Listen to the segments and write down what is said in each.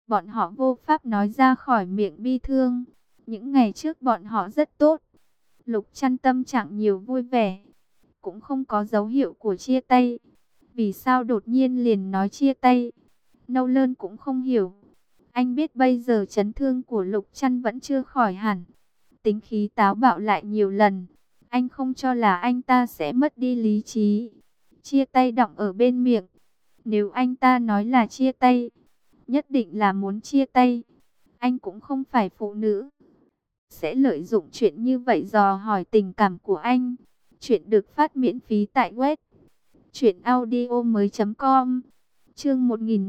Bọn họ vô pháp nói ra khỏi miệng bi thương. Những ngày trước bọn họ rất tốt. Lục Trăn tâm trạng nhiều vui vẻ, cũng không có dấu hiệu của chia tay. Vì sao đột nhiên liền nói chia tay? Nâu Lơn cũng không hiểu. Anh biết bây giờ chấn thương của Lục Trăn vẫn chưa khỏi hẳn. Tính khí táo bạo lại nhiều lần. Anh không cho là anh ta sẽ mất đi lý trí. Chia tay đọng ở bên miệng. Nếu anh ta nói là chia tay, nhất định là muốn chia tay. Anh cũng không phải phụ nữ sẽ lợi dụng chuyện như vậy dò hỏi tình cảm của anh. Chuyện được phát miễn phí tại web truyệnaudiomoi.com. Chương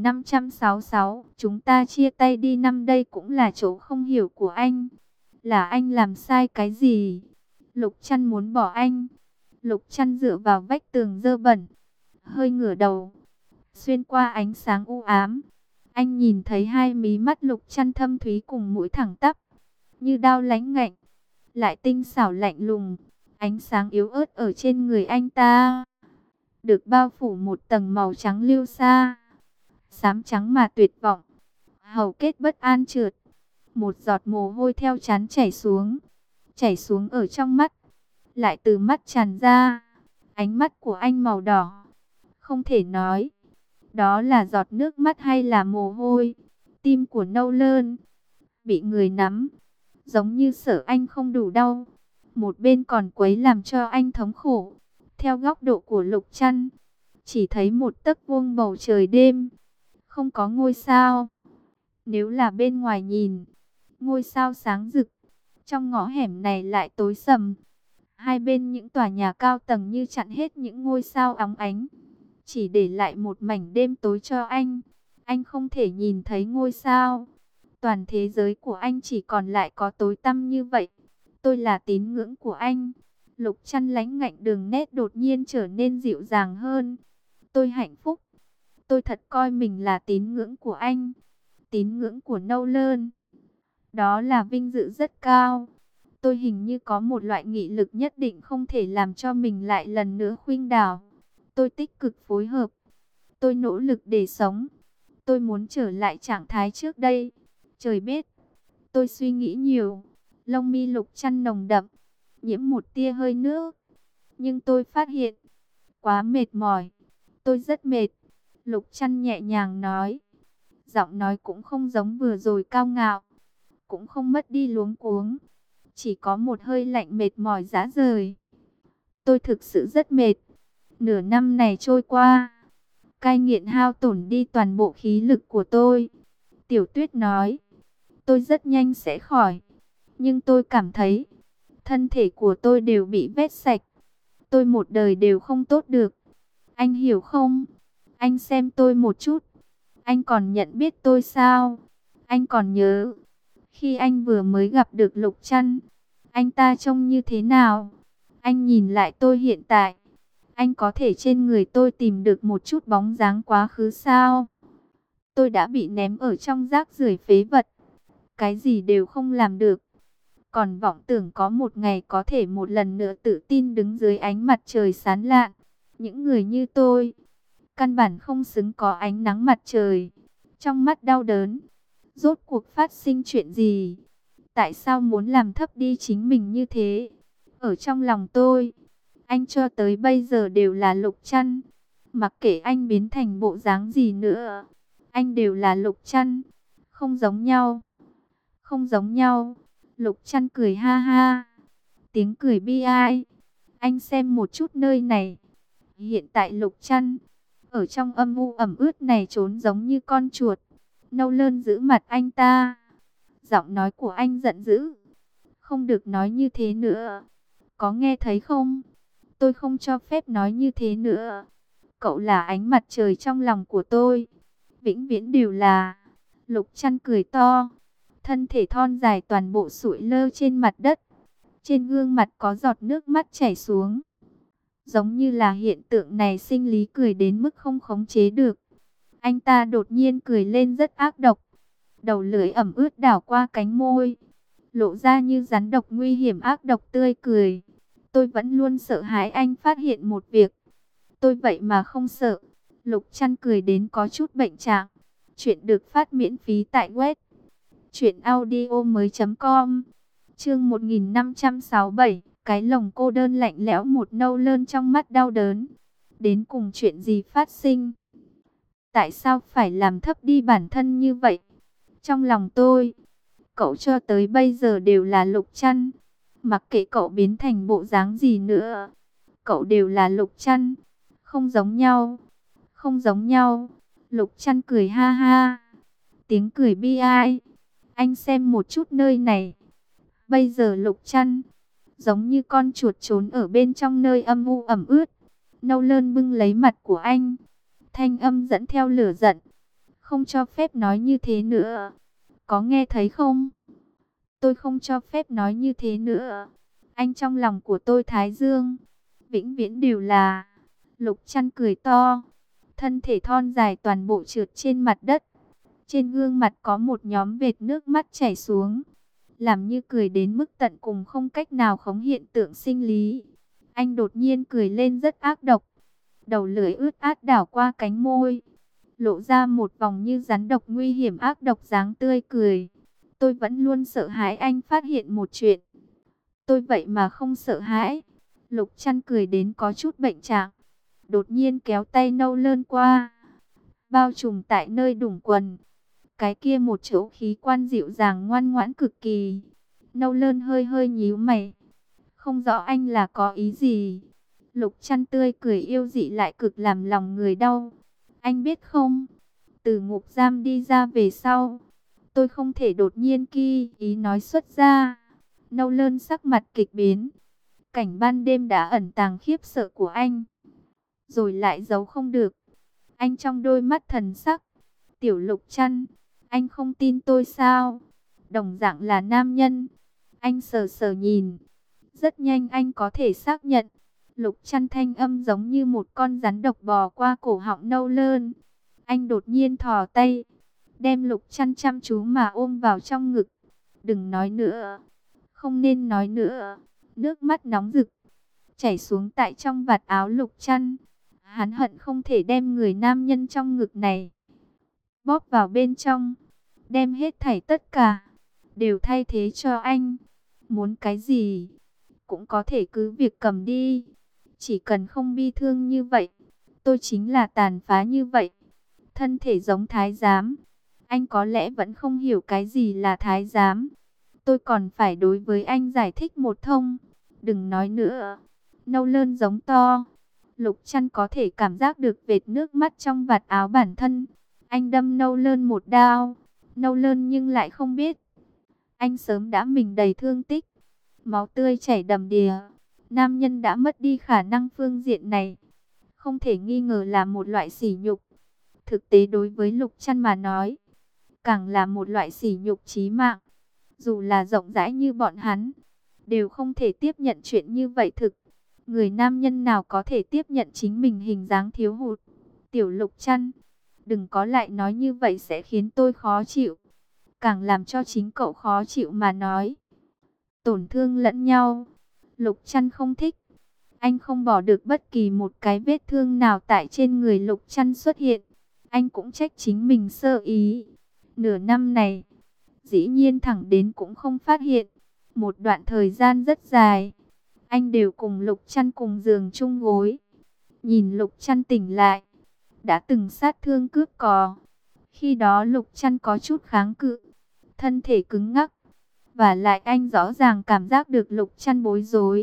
1566, chúng ta chia tay đi năm, đây cũng là chỗ không hiểu của anh. Là anh làm sai cái gì? Lục Trăn muốn bỏ anh. Lục Trăn dựa vào vách tường dơ bẩn, hơi ngửa đầu. Xuyên qua ánh sáng u ám, anh nhìn thấy hai mí mắt Lục Trăn thâm thúy cùng mũi thẳng tắp, như đao láy ngạnh, lại tinh xảo lạnh lùng. Ánh sáng yếu ớt ở trên người anh ta được bao phủ một tầng màu trắng lưu sa, xám trắng mà tuyệt vọng. Hầu kết bất an trượt, một giọt mồ hôi theo trán chảy xuống ở trong mắt, lại từ mắt tràn ra. Ánh mắt của anh màu đỏ, không thể nói đó là giọt nước mắt hay là mồ hôi. Tim của Nâu Lơn bị người nắm, giống như sợ anh không đủ đau, một bên còn quấy làm cho anh thống khổ. Theo góc độ của Lục Trăn, chỉ thấy một tấc vuông bầu trời đêm, không có ngôi sao. Nếu là bên ngoài nhìn, ngôi sao sáng rực, trong ngõ hẻm này lại tối sầm. Hai bên những tòa nhà cao tầng như chặn hết những ngôi sao óng ánh, chỉ để lại một mảnh đêm tối cho anh. Anh không thể nhìn thấy ngôi sao. Toàn thế giới của anh chỉ còn lại có tối tăm như vậy. Tôi là tín ngưỡng của anh. Lục Trăn lãnh ngạnh, đường nét đột nhiên trở nên dịu dàng hơn. Tôi hạnh phúc. Tôi thật coi mình là tín ngưỡng của anh. Tín ngưỡng của Nâu Lơn. Đó là vinh dự rất cao. Tôi hình như có một loại nghị lực nhất định không thể làm cho mình lại lần nữa khuynh đảo. Tôi tích cực phối hợp. Tôi nỗ lực để sống. Tôi muốn trở lại trạng thái trước đây. Trời biết, tôi suy nghĩ nhiều. Lông mi Lục Trăn nồng đậm, nhiễm một tia hơi nước. Nhưng tôi phát hiện, quá mệt mỏi. Tôi rất mệt. Lục Trăn nhẹ nhàng nói. Giọng nói cũng không giống vừa rồi cao ngạo, cũng không mất đi luống cuống. Chỉ có một hơi lạnh mệt mỏi rã rời. Tôi thực sự rất mệt. Nửa năm này trôi qua, cai nghiện hao tổn đi toàn bộ khí lực của tôi. Tiểu Tuyết nói, tôi rất nhanh sẽ khỏi. Nhưng tôi cảm thấy, thân thể của tôi đều bị vét sạch. Tôi một đời đều không tốt được. Anh hiểu không? Anh xem tôi một chút. Anh còn nhận biết tôi sao? Anh còn nhớ, khi anh vừa mới gặp được Lục Trăn, anh ta trông như thế nào? Anh nhìn lại tôi hiện tại, anh có thể trên người tôi tìm được một chút bóng dáng quá khứ sao? Tôi đã bị ném ở trong rác rưởi phế vật, cái gì đều không làm được. Còn vọng tưởng có một ngày có thể một lần nữa tự tin đứng dưới ánh mặt trời sáng lạn. Những người như tôi, căn bản không xứng có ánh nắng mặt trời. Trong mắt đau đớn, rốt cuộc phát sinh chuyện gì? Tại sao muốn làm thấp đi chính mình như thế? Ở trong lòng tôi, anh cho tới bây giờ đều là Lục Trăn. Mặc kệ anh biến thành bộ dáng gì nữa, anh đều là Lục Trăn. Không giống nhau. Không giống nhau. Lục Trăn cười ha ha. Tiếng cười bi ai. Anh xem một chút nơi này. Hiện tại Lục Trăn ở trong âm u ẩm ướt này trốn giống như con chuột. Nâu Lơn giữ mặt anh ta. Giọng nói của anh giận dữ. Không được nói như thế nữa. Có nghe thấy không? Tôi không cho phép nói như thế nữa. Cậu là ánh mặt trời trong lòng của tôi. Vĩnh viễn đều là. Lục Trăn cười to. Thân thể thon dài toàn bộ sụi lơ trên mặt đất. Trên gương mặt có giọt nước mắt chảy xuống. Giống như là hiện tượng này sinh lý cười đến mức không khống chế được. Anh ta đột nhiên cười lên rất ác độc. Đầu lưỡi ẩm ướt đảo qua cánh môi, lộ ra như rắn độc nguy hiểm ác độc tươi cười. Tôi vẫn luôn sợ hãi anh phát hiện một việc. Tôi vậy mà không sợ. Lục Trăn cười đến có chút bệnh trạng. Chuyện được phát miễn phí tại web truyệnaudiomoi.com. Chương 1567, cái lồng cô đơn lạnh lẽo, một nâu lơn trong mắt đau đớn. Đến cùng chuyện gì phát sinh? Tại sao phải làm thấp đi bản thân như vậy? Trong lòng tôi, cậu cho tới bây giờ đều là Lục Trăn. Mặc kệ cậu biến thành bộ dáng gì nữa, cậu đều là Lục Trăn. Không giống nhau, không giống nhau. Lục Trăn cười ha ha, tiếng cười bi ai. Anh xem một chút nơi này. Bây giờ Lục Trăn giống như con chuột trốn ở bên trong nơi âm u ẩm ướt. Nâu lơn bưng lấy mặt của anh, thanh âm dẫn theo lửa giận. Không cho phép nói như thế nữa. Có nghe thấy không? Tôi không cho phép nói như thế nữa. Anh trong lòng của tôi Thái Dương vĩnh viễn đều là. Lục Trăn cười to, thân thể thon dài toàn bộ trượt trên mặt đất. Trên gương mặt có một nhóm vệt nước mắt chảy xuống, làm như cười đến mức tận cùng, không cách nào khống hiện tượng sinh lý. Anh đột nhiên cười lên rất ác độc, đầu lưỡi ướt át đảo qua cánh môi, lộ ra một vòng như rắn độc nguy hiểm ác độc dáng tươi cười. Tôi vẫn luôn sợ hãi anh phát hiện một chuyện. Tôi vậy mà không sợ hãi. Lục Trăn cười đến có chút bệnh trạng, đột nhiên kéo tay nâu lơn qua, bao trùm tại nơi đủng quần. Cái kia một chỗ khí quan dịu dàng ngoan ngoãn cực kỳ. Nâu lơn hơi hơi nhíu mày, không rõ anh là có ý gì. Lục Trăn tươi cười yêu dị lại cực làm lòng người đau. Anh biết không, từ ngục giam đi ra về sau, tôi không thể đột nhiên ý nói xuất ra. Nâu lơn sắc mặt kịch biến. Cảnh ban đêm đã ẩn tàng khiếp sợ của anh, rồi lại giấu không được. Anh trong đôi mắt thần sắc. Tiểu Lục Trăn, anh không tin tôi sao? Đồng dạng là nam nhân. Anh sờ sờ nhìn. Rất nhanh anh có thể xác nhận. Lục Trăn thanh âm giống như một con rắn độc bò qua cổ họng nâu lơn. Anh đột nhiên thò tay, đem Lục Trăn chăm chú mà ôm vào trong ngực. Đừng nói nữa, không nên nói nữa. Nước mắt nóng rực chảy xuống tại trong vạt áo Lục Trăn. Hắn hận không thể đem người nam nhân trong ngực này bóp vào bên trong, đem hết thảy tất cả đều thay thế cho anh. Muốn cái gì cũng có thể cứ việc cầm đi, chỉ cần không bi thương như vậy. Tôi chính là tàn phá như vậy, thân thể giống thái giám. Anh có lẽ vẫn không hiểu cái gì là thái giám. Tôi còn phải đối với anh giải thích một thông. Đừng nói nữa. Nâu lơn giống to. Lục Trăn có thể cảm giác được vệt nước mắt trong vạt áo bản thân. Anh đâm nâu lơn một đao. Nâu lơn nhưng lại không biết, anh sớm đã mình đầy thương tích, máu tươi chảy đầm đìa. Nam nhân đã mất đi khả năng phương diện này, không thể nghi ngờ là một loại sỉ nhục. Thực tế đối với Lục Trăn mà nói, càng là một loại sỉ nhục chí mạng. Dù là rộng rãi như bọn hắn, đều không thể tiếp nhận chuyện như vậy thực. Người nam nhân nào có thể tiếp nhận chính mình hình dáng thiếu hụt? Tiểu Lục Trăn, đừng có lại nói như vậy, sẽ khiến tôi khó chịu. Càng làm cho chính cậu khó chịu mà nói. Tổn thương lẫn nhau, Lục Trăn không thích. Anh không bỏ được bất kỳ một cái vết thương nào tại trên người Lục Trăn xuất hiện. Anh cũng trách chính mình sơ ý. Nửa năm này, dĩ nhiên thẳng đến cũng không phát hiện. Một đoạn thời gian rất dài, anh đều cùng Lục Trăn cùng giường chung gối. Nhìn Lục Trăn tỉnh lại, đã từng sát thương cướp cò. Khi đó Lục Trăn có chút kháng cự, thân thể cứng ngắc. Và lại anh rõ ràng cảm giác được Lục Trăn bối rối.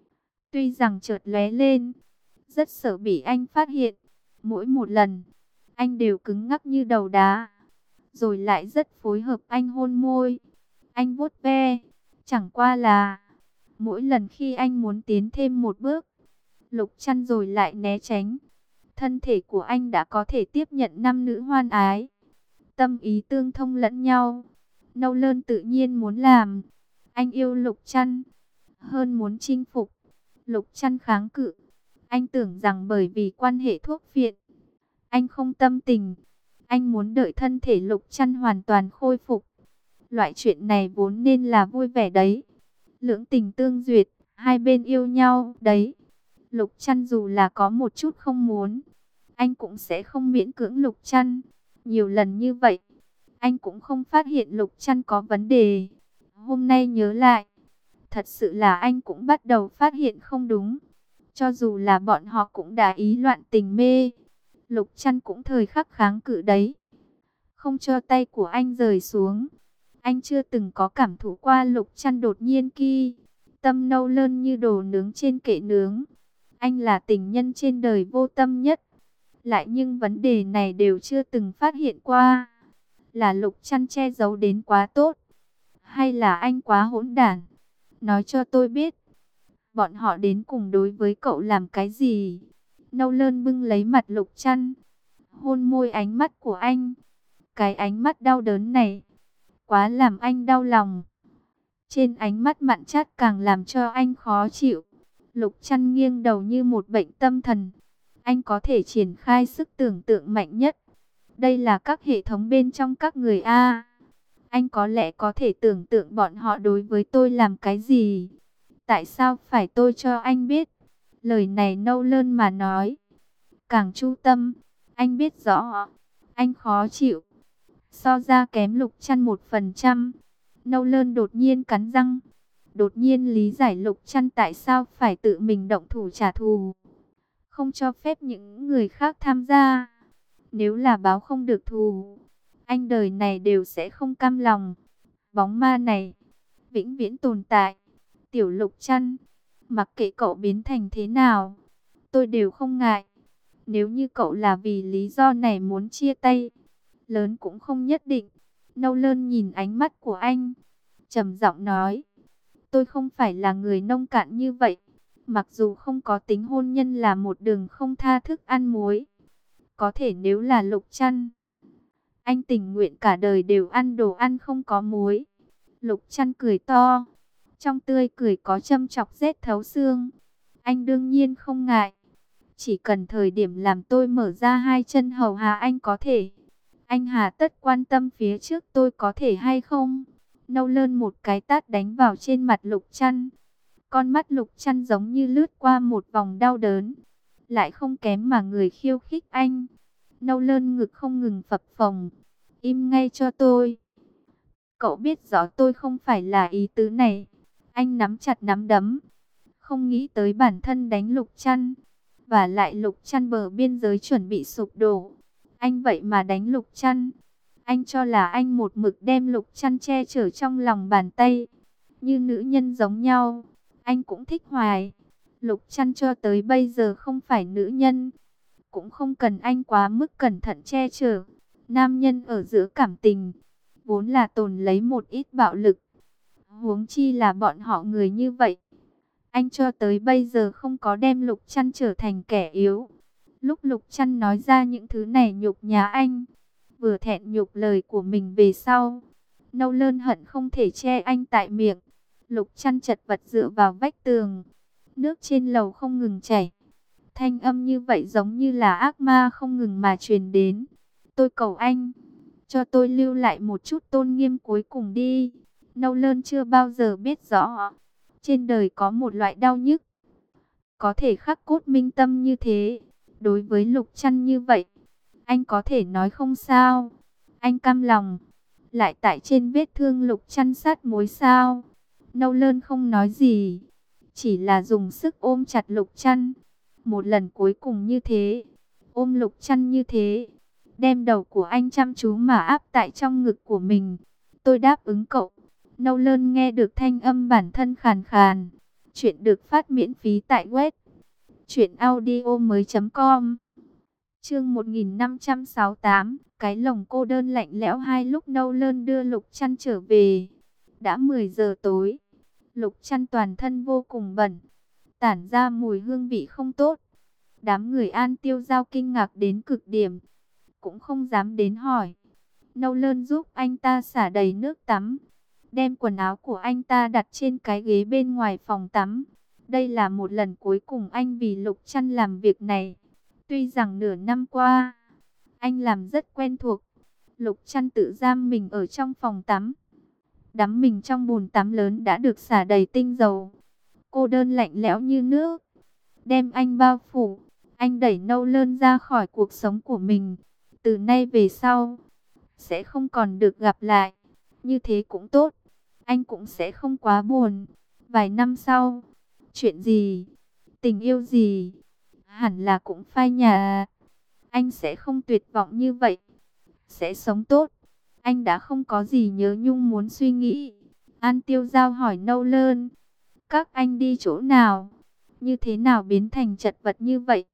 Tuy rằng chợt lóe lên, rất sợ bị anh phát hiện. Mỗi một lần, anh đều cứng ngắc như đầu đá. Rồi lại rất phối hợp anh hôn môi, anh vuốt ve. Chẳng qua là, mỗi lần khi anh muốn tiến thêm một bước, Lục Trăn rồi lại né tránh. Thân thể của anh đã có thể tiếp nhận nam nữ hoan ái, tâm ý tương thông lẫn nhau. Nâu lơn tự nhiên muốn làm. Anh yêu Lục Trăn hơn muốn chinh phục. Lục Trăn kháng cự. Anh tưởng rằng bởi vì quan hệ thuốc phiện, anh không tâm tình. Anh muốn đợi thân thể Lục Trăn hoàn toàn khôi phục. Loại chuyện này vốn nên là vui vẻ đấy. Lưỡng tình tương duyệt, hai bên yêu nhau đấy. Lục Trăn dù là có một chút không muốn, anh cũng sẽ không miễn cưỡng Lục Trăn. Nhiều lần như vậy, anh cũng không phát hiện Lục Trăn có vấn đề. Hôm nay nhớ lại, thật sự là anh cũng bắt đầu phát hiện không đúng. Cho dù là bọn họ cũng đã ý loạn tình mê, Lục Trăn cũng thời khắc kháng cự đấy, không cho tay của anh rời xuống. Anh chưa từng có cảm thụ qua Lục Trăn đột nhiên ki tâm nâu lơn như đồ nướng trên kệ nướng. Anh là tình nhân trên đời vô tâm nhất, lại nhưng vấn đề này đều chưa từng phát hiện qua. Là Lục Trăn che giấu đến quá tốt, hay là anh quá hỗn đản? Nói cho tôi biết, bọn họ đến cùng đối với cậu làm cái gì? Nâu lơn bưng lấy mặt Lục Trăn, hôn môi ánh mắt của anh. Cái ánh mắt đau đớn này, quá làm anh đau lòng. Trên ánh mắt mặn chát càng làm cho anh khó chịu. Lục Trăn nghiêng đầu như một bệnh tâm thần. Anh có thể triển khai sức tưởng tượng mạnh nhất. Đây là các hệ thống bên trong các người A. Anh có lẽ có thể tưởng tượng bọn họ đối với tôi làm cái gì. Tại sao phải tôi cho anh biết? Lời này nâu lơn mà nói, càng chu tâm. Anh biết rõ, anh khó chịu. So ra kém Lục Trăn 1%. Nâu lơn đột nhiên cắn răng, đột nhiên lý giải Lục Trăn tại sao phải tự mình động thủ trả thù, không cho phép những người khác tham gia. Nếu là báo không được thù, anh đời này đều sẽ không cam lòng. Bóng ma này vĩnh viễn tồn tại. Tiểu Lục Trăn, mặc kệ cậu biến thành thế nào, tôi đều không ngại. Nếu như cậu là vì lý do này muốn chia tay, lớn cũng không nhất định. Nâu lơn nhìn ánh mắt của anh, trầm giọng nói, tôi không phải là người nông cạn như vậy. Mặc dù không có tính hôn nhân là một đường không tha thức ăn muối, có thể nếu là Lục Trăn, anh tình nguyện cả đời đều ăn đồ ăn không có muối. Lục Trăn cười to, trong tươi cười có châm chọc rét thấu xương. Anh đương nhiên không ngại, chỉ cần thời điểm làm tôi mở ra hai chân hầu hạ anh có thể. Anh hà tất quan tâm phía trước tôi có thể hay không? Nâu lơn một cái tát đánh vào trên mặt Lục Trăn. Con mắt Lục Trăn giống như lướt qua một vòng đau đớn, lại không kém mà người khiêu khích anh. Nâu lơn ngực không ngừng phập phồng. Im ngay cho tôi. Cậu biết rõ tôi không phải là ý tứ này. Anh nắm chặt nắm đấm, không nghĩ tới bản thân đánh Lục Trăn. Và lại Lục Trăn bờ biên giới chuẩn bị sụp đổ, anh vậy mà đánh Lục Trăn. Anh cho là anh một mực đem Lục Trăn che chở trong lòng bàn tay, như nữ nhân giống nhau. Anh cũng thích hoài. Lục Trăn cho tới bây giờ không phải nữ nhân, cũng không cần anh quá mức cẩn thận che chở. Nam nhân ở giữa cảm tình, vốn là tồn lấy một ít bạo lực. Huống chi là bọn họ người như vậy. Anh cho tới bây giờ không có đem Lục Trăn trở thành kẻ yếu. Lúc Lục Trăn nói ra những thứ này nhục nhã anh, vừa thẹn nhục lời của mình về sau, nâu lơn hận không thể che anh tại miệng. Lục Trăn chật vật dựa vào vách tường, nước trên lầu không ngừng chảy. Thanh âm như vậy giống như là ác ma không ngừng mà truyền đến. Tôi cầu anh, cho tôi lưu lại một chút tôn nghiêm cuối cùng đi. Nâu lơn chưa bao giờ biết rõ, trên đời có một loại đau nhức, có thể khắc cốt minh tâm như thế. Đối với Lục Trăn như vậy, anh có thể nói không sao. Anh cam lòng, lại tại trên vết thương Lục Trăn sát muối sao. Nâu lơn không nói gì, chỉ là dùng sức ôm chặt Lục Trăn. Một lần cuối cùng như thế, ôm Lục Trăn như thế, đem đầu của anh chăm chú mà áp tại trong ngực của mình. Tôi đáp ứng cậu. Nâu lơn nghe được thanh âm bản thân khàn khàn. Chuyện được phát miễn phí tại web truyệnaudiomoi.com. Chương 1568, cái lồng cô đơn lạnh lẽo. Hai lúc nâu lơn đưa Lục Trăn trở về, đã 10 giờ tối. Lục Trăn toàn thân vô cùng bẩn, tản ra mùi hương vị không tốt. Đám người An Tiêu Giao kinh ngạc đến cực điểm, cũng không dám đến hỏi. Nâu lơn giúp anh ta xả đầy nước tắm, đem quần áo của anh ta đặt trên cái ghế bên ngoài phòng tắm. Đây là một lần cuối cùng anh vì Lục Trăn làm việc này. Tuy rằng nửa năm qua, anh làm rất quen thuộc. Lục Trăn tự giam mình ở trong phòng tắm, đắm mình trong bồn tắm lớn đã được xả đầy tinh dầu. Cô đơn lạnh lẽo như nước, đem anh bao phủ. Anh đẩy nâu lơn ra khỏi cuộc sống của mình, từ nay về sau sẽ không còn được gặp lại. Như thế cũng tốt, anh cũng sẽ không quá buồn. Vài năm sau, chuyện gì, tình yêu gì, hẳn là cũng phai nhạt. Anh sẽ không tuyệt vọng như vậy, sẽ sống tốt. Anh đã không có gì nhớ nhung muốn suy nghĩ. An Tiêu Giao hỏi Nolan, các anh đi chỗ nào? Như thế nào biến thành chật vật như vậy?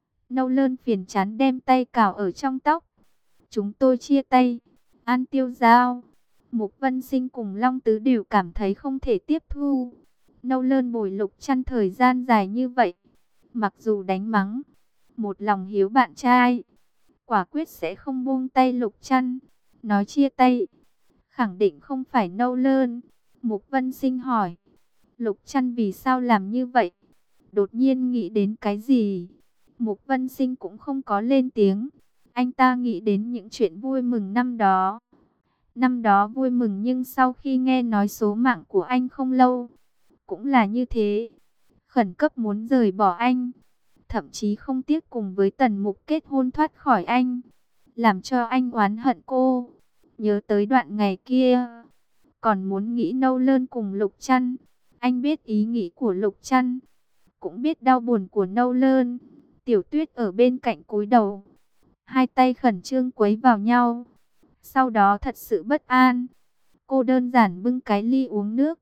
Nolan phiền chán đem tay cào ở trong tóc. Chúng tôi chia tay. An Tiêu Giao, Mục Vân Sinh cùng Long Tứ đều cảm thấy không thể tiếp thu. Nolan bồi Lục Trăn thời gian dài như vậy, mặc dù đánh mắng, một lòng hiếu bạn trai, quả quyết sẽ không buông tay Lục Trăn. Nói chia tay, khẳng định không phải Nolan. Mục Vân Sinh hỏi, Lục Trăn vì sao làm như vậy? Đột nhiên nghĩ đến cái gì? Mục Vân Sinh cũng không có lên tiếng. Anh ta nghĩ đến những chuyện vui mừng năm đó. Năm đó vui mừng, nhưng sau khi nghe nói số mạng của anh không lâu, cũng là như thế. Khẩn cấp muốn rời bỏ anh, thậm chí không tiếc cùng với Tần Mục kết hôn thoát khỏi anh, làm cho anh oán hận cô. Nhớ tới đoạn ngày kia, còn muốn nghĩ Nolan cùng Lục Trăn. Anh biết ý nghĩ của Lục Trăn, cũng biết đau buồn của Nolan. Tiểu Tuyết ở bên cạnh cúi đầu, hai tay khẩn trương quấy vào nhau. Sau đó thật sự bất an, cô đơn giản bưng cái ly uống nước,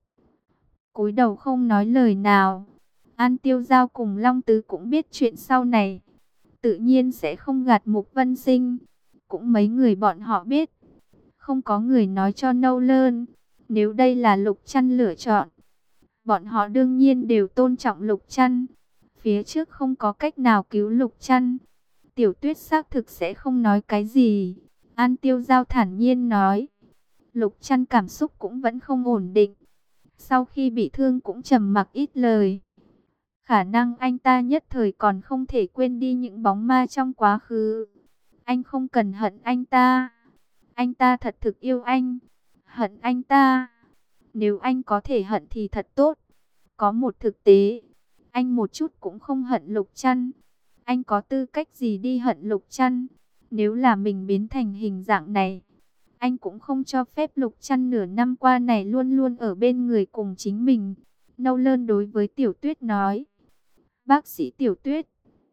cúi đầu không nói lời nào. An Tiêu Giao cùng Long Tứ cũng biết chuyện sau này, tự nhiên sẽ không gạt Mục Vân Sinh. Cũng mấy người bọn họ biết, không có người nói cho Nolan. Nếu đây là Lục Trăn lựa chọn, bọn họ đương nhiên đều tôn trọng Lục Trăn. Phía trước không có cách nào cứu Lục Trăn, Tiểu Tuyết xác thực sẽ không nói cái gì. An Tiêu Giao thản nhiên nói, Lục Trăn cảm xúc cũng vẫn không ổn định. Sau khi bị thương cũng trầm mặc ít lời. Khả năng anh ta nhất thời còn không thể quên đi những bóng ma trong quá khứ. Anh không cần hận anh ta. Anh ta thật thực yêu anh. Hận anh ta, nếu anh có thể hận thì thật tốt. Có một thực tế, anh một chút cũng không hận Lục Trăn. Anh có tư cách gì đi hận Lục Trăn? Nếu là mình biến thành hình dạng này, anh cũng không cho phép Lục Trăn nửa năm qua này luôn luôn ở bên người cùng chính mình. Nolan đối với Tiểu Tuyết nói, bác sĩ Tiểu Tuyết,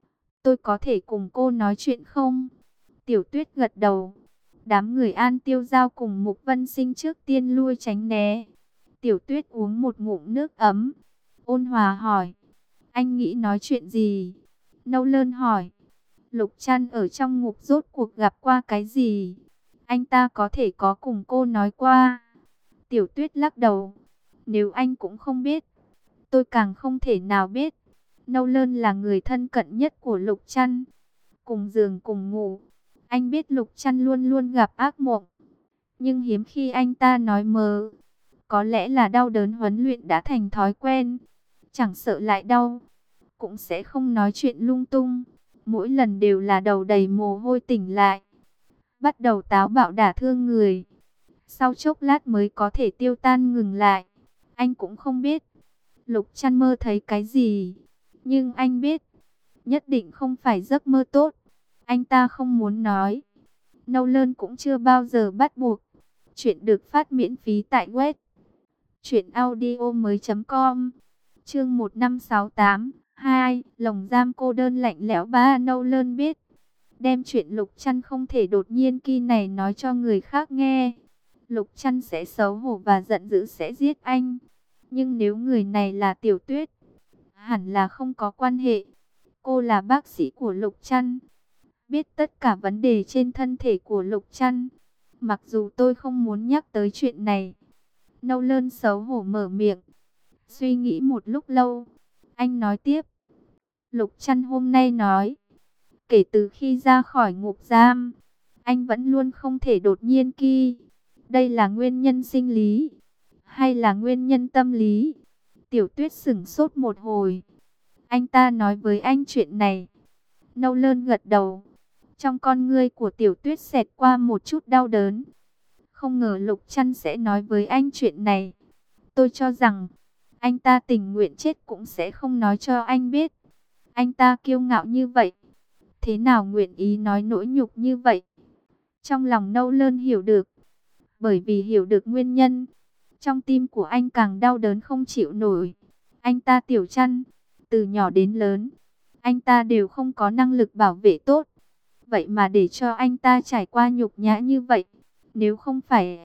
tôi có thể cùng cô nói chuyện không? Tiểu Tuyết gật đầu. Đám người An Tiêu Giao cùng Mục Vân Sinh trước tiên lui tránh né. Tiểu Tuyết uống một ngụm nước ấm, ôn hòa hỏi, anh nghĩ nói chuyện gì? Nolan hỏi, Lục Trăn ở trong ngục rốt cuộc gặp qua cái gì? Anh ta có thể có cùng cô nói qua? Tiểu Tuyết lắc đầu, nếu anh cũng không biết, tôi càng không thể nào biết. Nolan là người thân cận nhất của Lục Trăn, cùng giường cùng ngủ. Anh biết Lục Trăn luôn luôn gặp ác mộng, nhưng hiếm khi anh ta nói mơ. Có lẽ là đau đớn huấn luyện đã thành thói quen, chẳng sợ lại đau, cũng sẽ không nói chuyện lung tung. Mỗi lần đều là đầu đầy mồ hôi tỉnh lại, bắt đầu táo bạo đả thương người. Sau chốc lát mới có thể tiêu tan ngừng lại. Anh cũng không biết Lục Trăn mơ thấy cái gì, nhưng anh biết, nhất định không phải giấc mơ tốt. Anh ta không muốn nói. Nolan cũng chưa bao giờ bắt buộc. Chuyện được phát miễn phí tại web truyệnaudiomoi.com. Chương 1568 2. Lồng giam cô đơn lạnh lẽo. Ba, Nolan biết, đem chuyện Lục Trăn không thể đột nhiên kỳ này nói cho người khác nghe, Lục Trăn sẽ xấu hổ và giận dữ sẽ giết anh. Nhưng nếu người này là Tiểu Tuyết, hẳn là không có quan hệ. Cô là bác sĩ của Lục Trăn, biết tất cả vấn đề trên thân thể của Lục Trăn. Mặc dù tôi không muốn nhắc tới chuyện này. Nolan xấu hổ mở miệng. Suy nghĩ một lúc lâu, anh nói tiếp. Lục Trăn hôm nay nói, kể từ khi ra khỏi ngục giam, anh vẫn luôn không thể đột nhiên kỳ. Đây là nguyên nhân sinh lý, hay là nguyên nhân tâm lý? Tiểu Tuyết sửng sốt một hồi. Anh ta nói với anh chuyện này. Nolan gật đầu. Trong con ngươi của Tiểu Tuyết xẹt qua một chút đau đớn. Không ngờ Lục Trăn sẽ nói với anh chuyện này. Tôi cho rằng anh ta tình nguyện chết cũng sẽ không nói cho anh biết. Anh ta kiêu ngạo như vậy, thế nào nguyện ý nói nỗi nhục như vậy? Trong lòng Nâu Lơn hiểu được, bởi vì hiểu được nguyên nhân, trong tim của anh càng đau đớn không chịu nổi. Anh ta Tiểu Trăn, từ nhỏ đến lớn, anh ta đều không có năng lực bảo vệ tốt. Vậy mà để cho anh ta trải qua nhục nhã như vậy, nếu không phải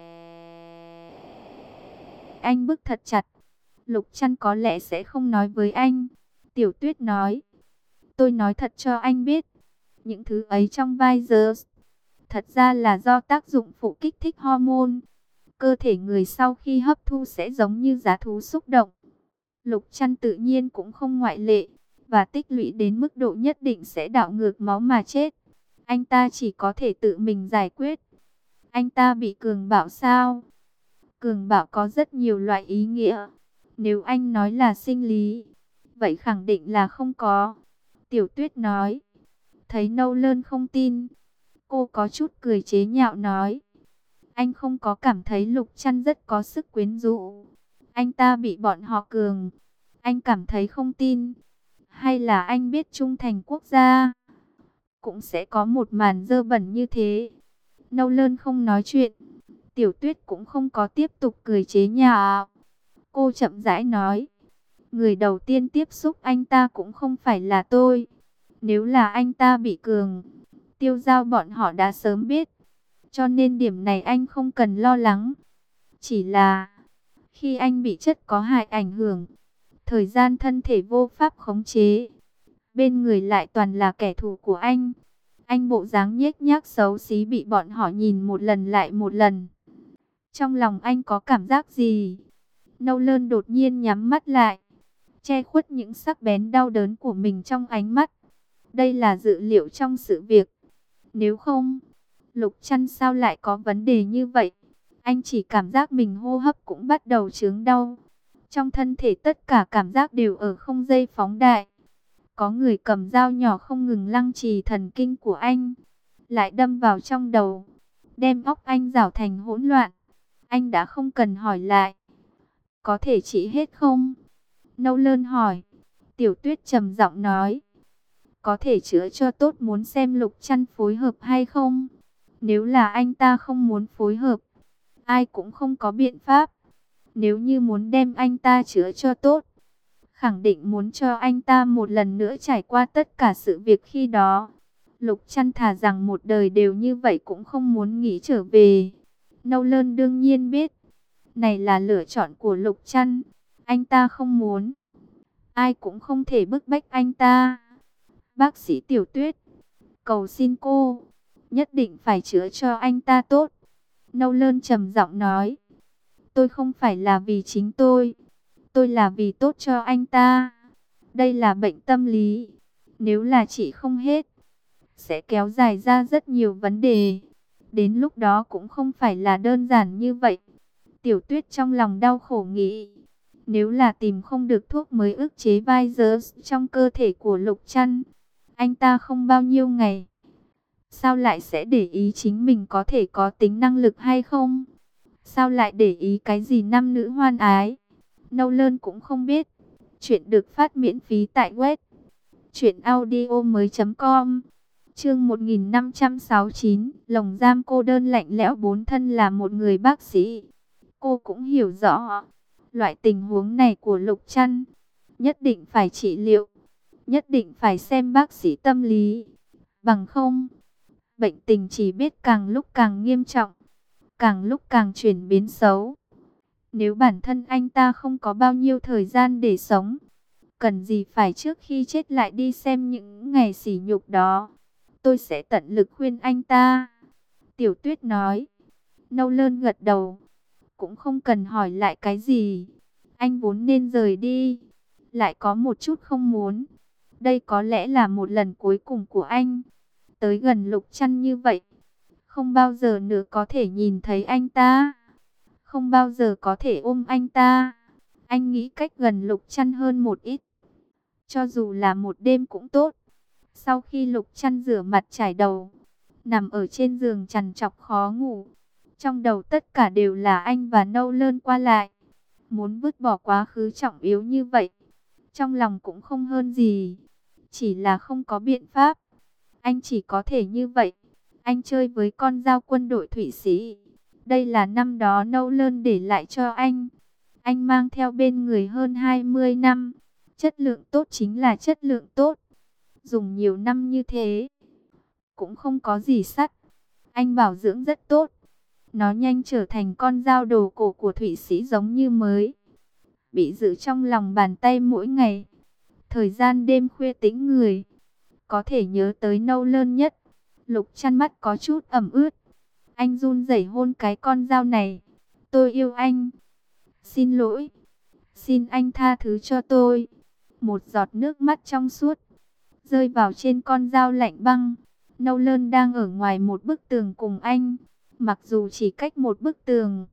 anh bức thật chặt, Lục Trăn có lẽ sẽ không nói với anh. Tiểu Tuyết nói, tôi nói thật cho anh biết, những thứ ấy trong vai giờ thật ra là do tác dụng phụ kích thích hormone. Cơ thể người sau khi hấp thu sẽ giống như giá thú xúc động. Lục Trăn tự nhiên cũng không ngoại lệ, và tích lũy đến mức độ nhất định sẽ đảo ngược máu mà chết. Anh ta chỉ có thể tự mình giải quyết. Anh ta bị cường bạo sao? Cường bạo có rất nhiều loại ý nghĩa. Nếu anh nói là sinh lý, vậy khẳng định là không có. Tiểu Tuyết nói. Thấy Nâu Lơn không tin, cô có chút cười chế nhạo nói. Anh không có cảm thấy Lục Trăn rất có sức quyến rũ. Anh ta bị bọn họ cường. Anh cảm thấy không tin. Hay là anh biết trung thành quốc gia cũng sẽ có một màn dơ bẩn như thế. Nâu Lơn không nói chuyện. Tiểu Tuyết cũng không có tiếp tục cười chế nhạo. Cô chậm rãi nói. Người đầu tiên tiếp xúc anh ta cũng không phải là tôi. Nếu là anh ta bị cường, Tiêu Giao bọn họ đã sớm biết. Cho nên điểm này anh không cần lo lắng. Chỉ là khi anh bị chất có hại ảnh hưởng, thời gian thân thể vô pháp khống chế, bên người lại toàn là kẻ thù của anh. Anh bộ dáng nhếch nhác xấu xí bị bọn họ nhìn một lần lại một lần. Trong lòng anh có cảm giác gì? Nâu Lơn đột nhiên nhắm mắt lại, che khuất những sắc bén đau đớn của mình trong ánh mắt. Đây là dự liệu trong sự việc. Nếu không, Lục Trăn sao lại có vấn đề như vậy? Anh chỉ cảm giác mình hô hấp cũng bắt đầu chướng đau. Trong thân thể tất cả cảm giác đều ở không giây phóng đại. Có người cầm dao nhỏ không ngừng lăng trì thần kinh của anh, lại đâm vào trong đầu, đem óc anh rảo thành hỗn loạn. Anh đã không cần hỏi lại. Có thể trị hết không? Nâu Lơn hỏi. Tiểu Tuyết trầm giọng nói. Có thể chữa cho tốt, muốn xem Lục Trăn phối hợp hay không? Nếu là anh ta không muốn phối hợp, ai cũng không có biện pháp. Nếu như muốn đem anh ta chữa cho tốt, khẳng định muốn cho anh ta một lần nữa trải qua tất cả sự việc khi đó. Lục Trăn thà rằng một đời đều như vậy cũng không muốn nghĩ trở về. Nâu Lơn đương nhiên biết, này là lựa chọn của Lục Trăn. Anh ta không muốn, ai cũng không thể bức bách anh ta. Bác sĩ Tiểu Tuyết, cầu xin cô, nhất định phải chữa cho anh ta tốt. Nâu Lơn trầm giọng nói. Tôi không phải là vì chính tôi là vì tốt cho anh ta. Đây là bệnh tâm lý. Nếu là trị không hết, sẽ kéo dài ra rất nhiều vấn đề. Đến lúc đó cũng không phải là đơn giản như vậy. Tiểu Tuyết trong lòng đau khổ nghĩ. Nếu là tìm không được thuốc mới ức chế virus trong cơ thể của Lục Trăn, anh ta không bao nhiêu ngày, sao lại sẽ để ý chính mình có thể có tính năng lực hay không? Sao lại để ý cái gì nam nữ hoan ái? Nâu Lơn cũng không biết. Chuyện được phát miễn phí tại web truyệnaudiomoi.com. Chương 1569, lồng giam cô đơn lạnh lẽo. Bốn thân là một người bác sĩ, cô cũng hiểu rõ loại tình huống này của Lục Trăn, nhất định phải trị liệu, nhất định phải xem bác sĩ tâm lý, bằng không bệnh tình chỉ biết càng lúc càng nghiêm trọng, càng lúc càng chuyển biến xấu. Nếu bản thân anh ta không có bao nhiêu thời gian để sống, cần gì phải trước khi chết lại đi xem những ngày sỉ nhục đó. Tôi sẽ tận lực khuyên anh ta. Tiểu Tuyết nói. Nâu Lơn gật đầu, cũng không cần hỏi lại cái gì. Anh vốn nên rời đi, lại có một chút không muốn. Đây có lẽ là một lần cuối cùng của anh. Tới gần Lục Trăn như vậy, không bao giờ nữa có thể nhìn thấy anh ta, không bao giờ có thể ôm anh ta. Anh nghĩ cách gần Lục Trăn hơn một ít, cho dù là một đêm cũng tốt. Sau khi Lục Trăn rửa mặt trải đầu, nằm ở trên giường trằn trọc khó ngủ, trong đầu tất cả đều là anh và Nâu Lơn qua lại. Muốn vứt bỏ quá khứ trọng yếu như vậy, trong lòng cũng không hơn gì, chỉ là không có biện pháp. Anh chỉ có thể như vậy. Anh chơi với con dao quân đội Thụy Sĩ. Đây là năm đó Nolan để lại cho anh. Anh mang theo bên người hơn 20 năm. Chất lượng tốt chính là chất lượng tốt. Dùng nhiều năm như thế, cũng không có gì sắt. Anh bảo dưỡng rất tốt. Nó nhanh trở thành con dao đồ cổ của Thụy Sĩ giống như mới. Bị giữ trong lòng bàn tay mỗi ngày. Thời gian đêm khuya tĩnh người. Có thể nhớ tới Nolan nhất. Lục Trăn mắt có chút ẩm ướt. Anh run rẩy hôn cái con dao này. Tôi yêu anh. Xin lỗi. Xin anh tha thứ cho tôi. Một giọt nước mắt trong suốt rơi vào trên con dao lạnh băng. Nolan đang ở ngoài một bức tường cùng anh. Mặc dù chỉ cách một bức tường,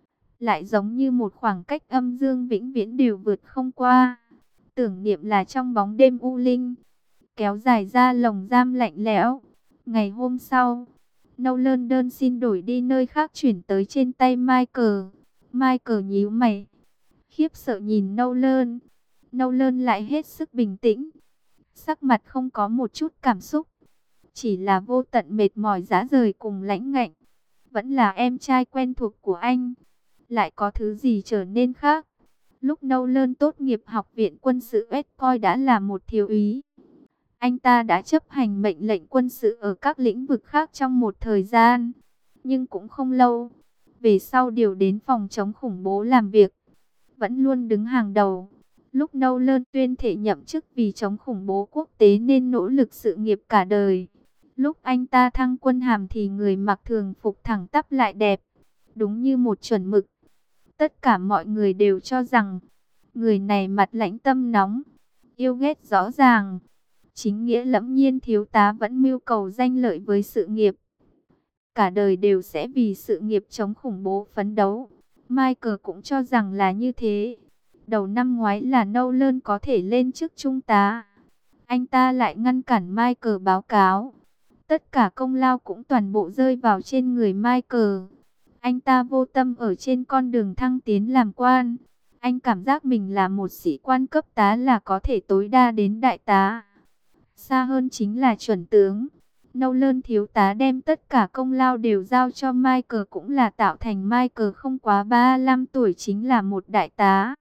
lại giống như một khoảng cách âm dương vĩnh viễn đều vượt không qua. Tưởng niệm là trong bóng đêm u linh, kéo dài ra lồng giam lạnh lẽo. Ngày hôm sau, Nolan đơn xin đổi đi nơi khác chuyển tới trên tay Michael. Michael nhíu mày, khiếp sợ nhìn Nolan. Nolan lại hết sức bình tĩnh, sắc mặt không có một chút cảm xúc, chỉ là vô tận mệt mỏi rã rời cùng lãnh ngạnh. Vẫn là em trai quen thuộc của anh, lại có thứ gì trở nên khác. Lúc Nolan tốt nghiệp học viện quân sự West Point đã là một thiếu úy. Anh ta đã chấp hành mệnh lệnh quân sự ở các lĩnh vực khác trong một thời gian, nhưng cũng không lâu. Về sau điều đến phòng chống khủng bố làm việc, vẫn luôn đứng hàng đầu. Lúc Nolan tuyên thệ nhậm chức vì chống khủng bố quốc tế nên nỗ lực sự nghiệp cả đời. Lúc anh ta thăng quân hàm thì người mặc thường phục thẳng tắp lại đẹp, đúng như một chuẩn mực. Tất cả mọi người đều cho rằng người này mặt lãnh tâm nóng, yêu ghét rõ ràng. Chính nghĩa lẫm nhiên thiếu tá vẫn mưu cầu danh lợi với sự nghiệp. Cả đời đều sẽ vì sự nghiệp chống khủng bố phấn đấu. Michael cũng cho rằng là như thế. Đầu năm ngoái là Nolan có thể lên chức trung tá. Anh ta lại ngăn cản Michael báo cáo. Tất cả công lao cũng toàn bộ rơi vào trên người Michael. Anh ta vô tâm ở trên con đường thăng tiến làm quan. Anh cảm giác mình là một sĩ quan cấp tá là có thể tối đa đến đại tá. Xa hơn chính là chuẩn tướng. Nolan thiếu tá đem tất cả công lao đều giao cho Michael, cũng là tạo thành Michael không quá 35 tuổi chính là một đại tá.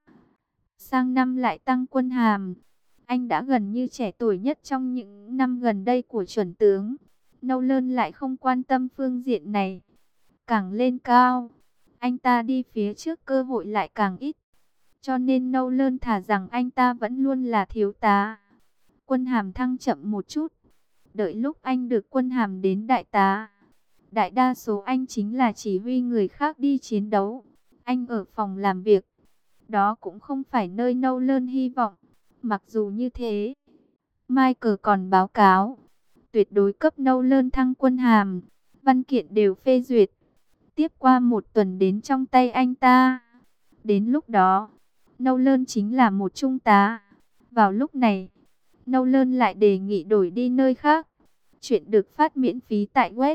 Sang năm lại tăng quân hàm. Anh đã gần như trẻ tuổi nhất trong những năm gần đây của chuẩn tướng. Nolan lại không quan tâm phương diện này. Càng lên cao, anh ta đi phía trước cơ hội lại càng ít. Cho nên Nolan thà rằng anh ta vẫn luôn là thiếu tá. Quân hàm thăng chậm một chút. Đợi lúc anh được quân hàm đến đại tá, đại đa số anh chính là chỉ huy người khác đi chiến đấu. Anh ở phòng làm việc. Đó cũng không phải nơi Nolan hy vọng. Mặc dù như thế, Michael còn báo cáo tuyệt đối cấp Nolan thăng quân hàm. Văn kiện đều phê duyệt. Tiếp qua một tuần đến trong tay anh ta. Đến lúc đó, Nolan chính là một trung tá. Vào lúc này, Nolan lại đề nghị đổi đi nơi khác. Chuyện được phát miễn phí tại web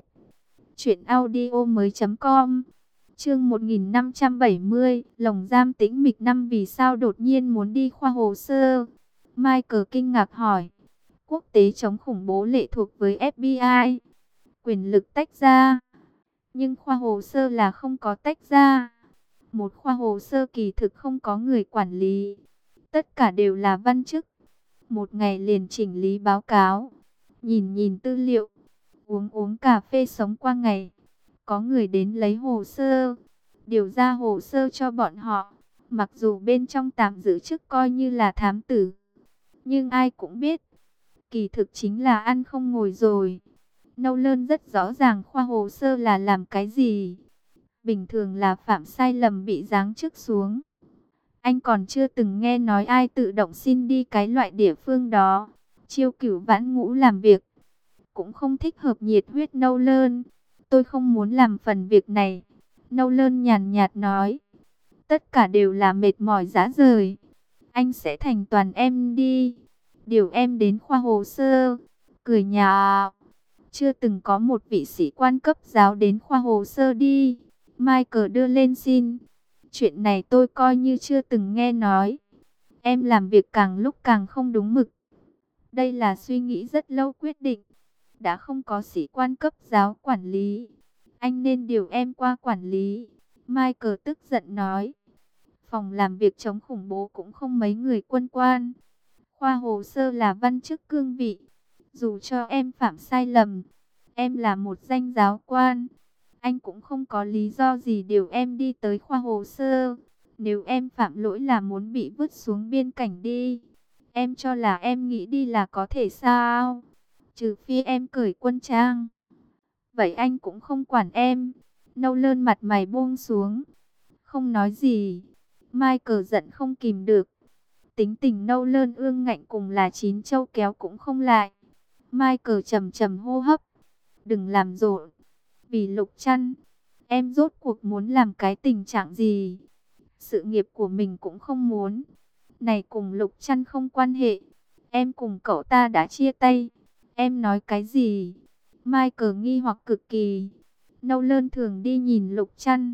truyệnaudiomoi.com. Chương 1570, lồng giam tĩnh mịch năm vì sao đột nhiên muốn đi khoa hồ sơ. Michael kinh ngạc hỏi. Quốc tế chống khủng bố lệ thuộc với FBI, quyền lực tách ra, nhưng khoa hồ sơ là không có tách ra. Một khoa hồ sơ kỳ thực không có người quản lý, tất cả đều là văn chức. Một ngày liền chỉnh lý báo cáo, nhìn nhìn tư liệu, uống cà phê sống qua ngày. Có người đến lấy hồ sơ, điều ra hồ sơ cho bọn họ. Mặc dù bên trong tạm giữ chức coi như là thám tử, nhưng ai cũng biết, kỳ thực chính là ăn không ngồi rồi. Nolan rất rõ ràng khoa hồ sơ là làm cái gì. Bình thường là phạm sai lầm bị giáng chức xuống. Anh còn chưa từng nghe nói ai tự động xin đi cái loại địa phương đó. Chiêu cửu vãn ngũ làm việc cũng không thích hợp nhiệt huyết Nolan. Tôi không muốn làm phần việc này, Nolan nhàn nhạt nói. Tất cả đều là mệt mỏi rã rời. Anh sẽ thành toàn em đi. Điều em đến khoa hồ sơ. Cười nhạo. Chưa từng có một vị sĩ quan cấp giáo đến khoa hồ sơ đi. Michael đưa lên xin. Chuyện này tôi coi như chưa từng nghe nói. Em làm việc càng lúc càng không đúng mực. Đây là suy nghĩ rất lâu quyết định. đã không có sĩ quan cấp giáo quản lý. Anh nên điều em qua quản lý. Michael tức giận nói. Phòng làm việc chống khủng bố cũng không mấy người quân quan. Khoa hồ sơ là văn chức cương vị. Dù cho em phạm sai lầm, em là một danh giáo quan, anh cũng không có lý do gì điều em đi tới khoa hồ sơ. Nếu em phạm lỗi là muốn bị vứt xuống biên cảnh đi, em cho là em nghĩ đi là có thể sao? Trừ phi em cởi quân trang. Vậy anh cũng không quản em. Nolan mặt mày buông xuống, không nói gì. Michael giận không kìm được. Tính tình Nolan ương ngạnh cùng là chín châu kéo cũng không lại. Michael trầm trầm hô hấp. Đừng làm rộn. Vì Lục Trăn, em rốt cuộc muốn làm cái tình trạng gì? Sự nghiệp của mình cũng không muốn. Này cùng Lục Trăn không quan hệ. Em cùng cậu ta đã chia tay. Em nói cái gì? Michael nghi hoặc cực kỳ. Nolan thường đi nhìn Lục Trăn.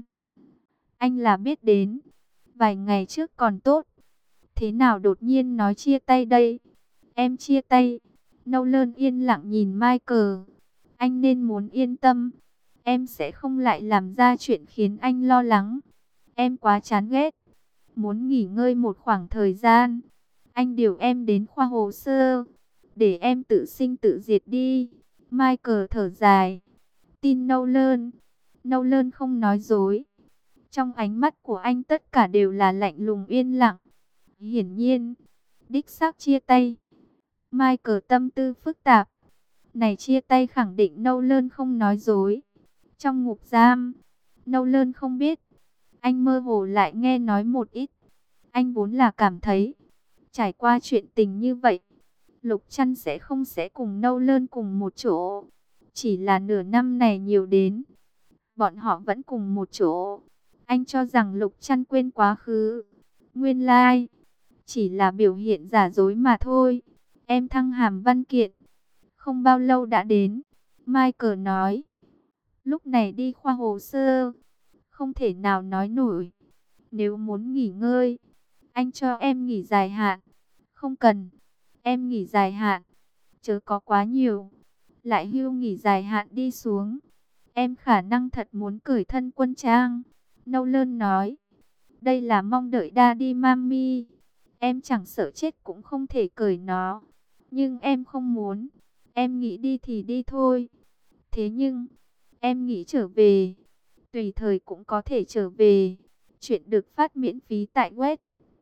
Anh là biết đến. Vài ngày trước còn tốt. Thế nào đột nhiên nói chia tay đây? Em chia tay. Nolan yên lặng nhìn Michael. Anh nên muốn yên tâm. Em sẽ không lại làm ra chuyện khiến anh lo lắng. Em quá chán ghét. Muốn nghỉ ngơi một khoảng thời gian. Anh điều em đến khoa hồ sơ. Để em tự sinh tự diệt đi. Michael thở dài. Tin Nolan. Nolan không nói dối. Trong ánh mắt của anh tất cả đều là lạnh lùng yên lặng. Hiển nhiên, đích xác chia tay. Michael tâm tư phức tạp. Này chia tay khẳng định Nolan không nói dối. Trong ngục giam, Nolan không biết. Anh mơ hồ lại nghe nói một ít. Anh vốn là cảm thấy, trải qua chuyện tình như vậy, Lục Trăn sẽ cùng Nolan cùng một chỗ. Chỉ là nửa năm này nhiều đến, bọn họ vẫn cùng một chỗ. Anh cho rằng Lục Trăn quên quá khứ. Nguyên lai, chỉ là biểu hiện giả dối mà thôi. Em thăng hàm văn kiện. Không bao lâu đã đến. Michael nói. Lúc này đi khoa hồ sơ. Không thể nào nói nổi. Nếu muốn nghỉ ngơi, anh cho em nghỉ dài hạn. Không cần. Em nghỉ dài hạn. Chớ có quá nhiều. Lại hưu nghỉ dài hạn đi xuống. Em khả năng thật muốn cởi thân quân trang. Nolan nói. Đây là mong đợi Daddy Mami. Em chẳng sợ chết cũng không thể cởi nó. Nhưng em không muốn. Em nghĩ đi thì đi thôi. Thế nhưng, em nghĩ trở về. Tùy thời cũng có thể trở về. Chuyện được phát miễn phí tại web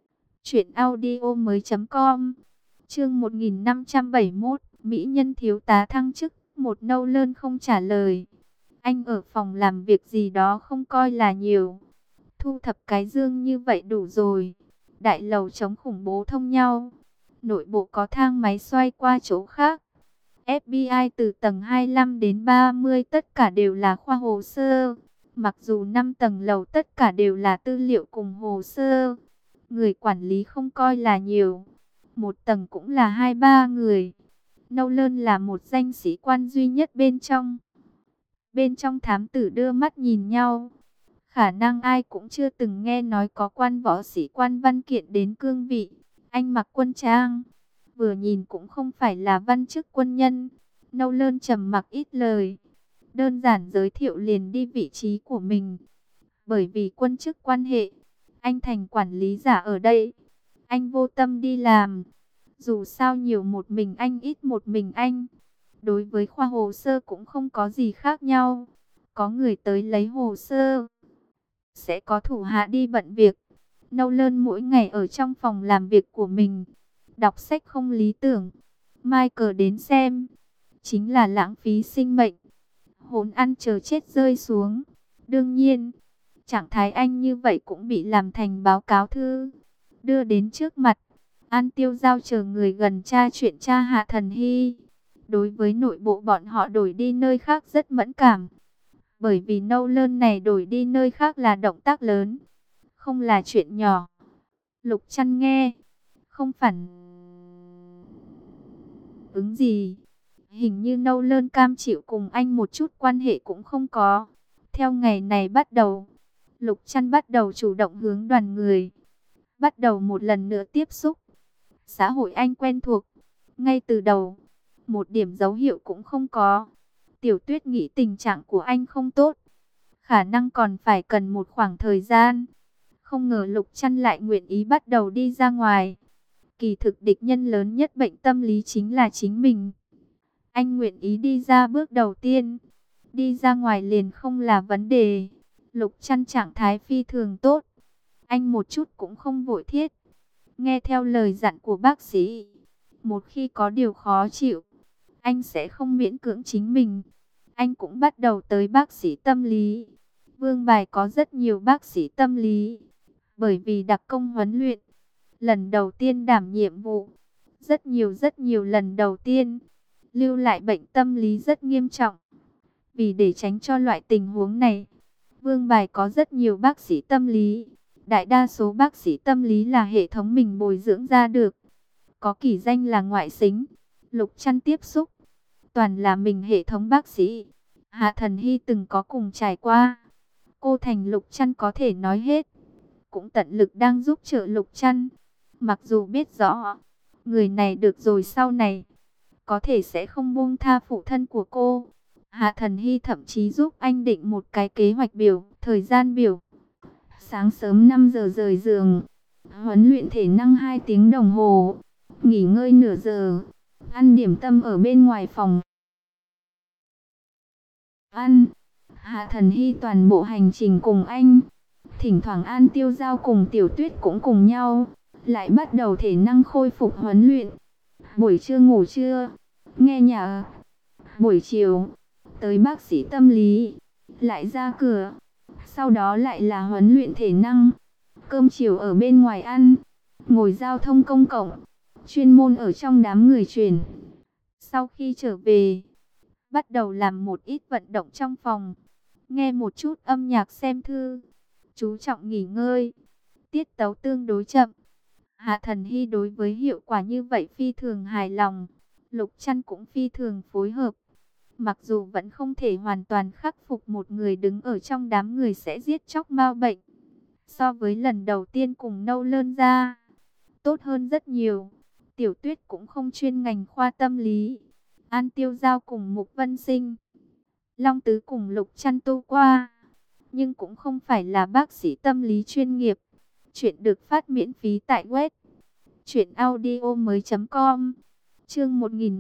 truyệnaudiomoi.com. Chương 1571, Mỹ nhân thiếu tá thăng chức. Một Nolan không trả lời. Anh ở phòng làm việc gì đó không coi là nhiều. Thu thập cái dương như vậy đủ rồi. Đại lầu chống khủng bố thông nhau. Nội bộ có thang máy xoay qua chỗ khác. FBI từ tầng 25 đến 30 tất cả đều là khoa hồ sơ. Mặc dù 5 tầng lầu tất cả đều là tư liệu cùng hồ sơ. Người quản lý không coi là nhiều. Một tầng cũng là 2-3 người. Nolan là một danh sĩ quan duy nhất bên trong. Bên trong thám tử đưa mắt nhìn nhau. Khả năng ai cũng chưa từng nghe nói có quan võ sĩ quan văn kiện đến cương vị. Anh mặc quân trang, vừa nhìn cũng không phải là văn chức quân nhân. Nolan trầm mặc ít lời, đơn giản giới thiệu liền đi vị trí của mình. Bởi vì quân chức quan hệ, anh thành quản lý giả ở đây. Anh vô tâm đi làm. Dù sao nhiều một mình anh ít một mình anh. Đối với khoa hồ sơ cũng không có gì khác nhau. Có người tới lấy hồ sơ, sẽ có thủ hạ đi bận việc. Nolan mỗi ngày ở trong phòng làm việc của mình, đọc sách không lý tưởng. Michael đến xem, chính là lãng phí sinh mệnh. Hồn ăn chờ chết rơi xuống. Đương nhiên, trạng thái anh như vậy cũng bị làm thành báo cáo thư, đưa đến trước mặt. An Tiêu Giao chờ người gần tra chuyện tra Hạ Thần Hy. Đối với nội bộ bọn họ đổi đi nơi khác rất mẫn cảm. Bởi vì Nolan này đổi đi nơi khác là động tác lớn, không là chuyện nhỏ. Lục Trăn nghe, không phản ứng gì. Hình như Nolan cam chịu cùng anh một chút quan hệ cũng không có. Theo ngày này bắt đầu, Lục Trăn bắt đầu chủ động hướng đoàn người. Bắt đầu một lần nữa tiếp xúc. Xã hội anh quen thuộc. Ngay từ đầu, một điểm dấu hiệu cũng không có. Tiểu Tuyết nghĩ tình trạng của anh không tốt, khả năng còn phải cần một khoảng thời gian. Không ngờ Lục Trăn lại nguyện ý bắt đầu đi ra ngoài. Kỳ thực địch nhân lớn nhất bệnh tâm lý chính là chính mình. Anh nguyện ý đi ra bước đầu tiên, đi ra ngoài liền không là vấn đề. Lục Trăn trạng thái phi thường tốt, anh một chút cũng không vội thiết. Nghe theo lời dặn của bác sĩ, một khi có điều khó chịu, anh sẽ không miễn cưỡng chính mình. Anh cũng bắt đầu tới bác sĩ tâm lý. Vương Bài có rất nhiều bác sĩ tâm lý, bởi vì đặc công huấn luyện, lần đầu tiên đảm nhiệm vụ, rất nhiều lần đầu tiên, lưu lại bệnh tâm lý rất nghiêm trọng. Vì để tránh cho loại tình huống này, Vương Bài có rất nhiều bác sĩ tâm lý. Đại đa số bác sĩ tâm lý là hệ thống mình bồi dưỡng ra được, có kỳ danh là ngoại xính. Lục Trăn tiếp xúc, toàn là mình hệ thống bác sĩ. Hạ Thần Hy từng có cùng trải qua. Cô thành Lục Trăn có thể nói hết, cũng tận lực đang giúp trợ Lục Trăn. Mặc dù biết rõ, người này được rồi sau này, có thể sẽ không buông tha phụ thân của cô. Hạ Thần Hy thậm chí giúp anh định một cái kế hoạch biểu, thời gian biểu. Sáng sớm 5 giờ rời giường, huấn luyện thể năng 2 tiếng đồng hồ, nghỉ ngơi nửa giờ, ăn điểm tâm ở bên ngoài phòng. Ăn, Hạ Thần Hy toàn bộ hành trình cùng anh. Thỉnh thoảng An Tiêu Giao cùng Tiểu Tuyết cũng cùng nhau, lại bắt đầu thể năng khôi phục huấn luyện. Buổi trưa ngủ trưa, nghe nhạc. Buổi chiều, tới bác sĩ tâm lý, lại ra cửa. Sau đó lại là huấn luyện thể năng. Cơm chiều ở bên ngoài ăn, ngồi giao thông công cộng, chuyên môn ở trong đám người chuyển. Sau khi trở về, bắt đầu làm một ít vận động trong phòng, nghe một chút âm nhạc, xem thư, chú trọng nghỉ ngơi. Tiết tấu tương đối chậm. Hạ Thần Hy đối với hiệu quả như vậy phi thường hài lòng. Lục Trăn cũng phi thường phối hợp. Mặc dù vẫn không thể hoàn toàn khắc phục một người đứng ở trong đám người sẽ giết chóc ma bệnh, so với lần đầu tiên cùng Nâu Lơn ra, tốt hơn rất nhiều. Tiểu Tuyết cũng không chuyên ngành khoa tâm lý. An Tiêu Giao cùng Mục Vân Sinh, Long Tứ cùng Lục Trăn tu qua, nhưng cũng không phải là bác sĩ tâm lý chuyên nghiệp. Chuyện được phát miễn phí tại web truyệnaudiomoi.com. Chương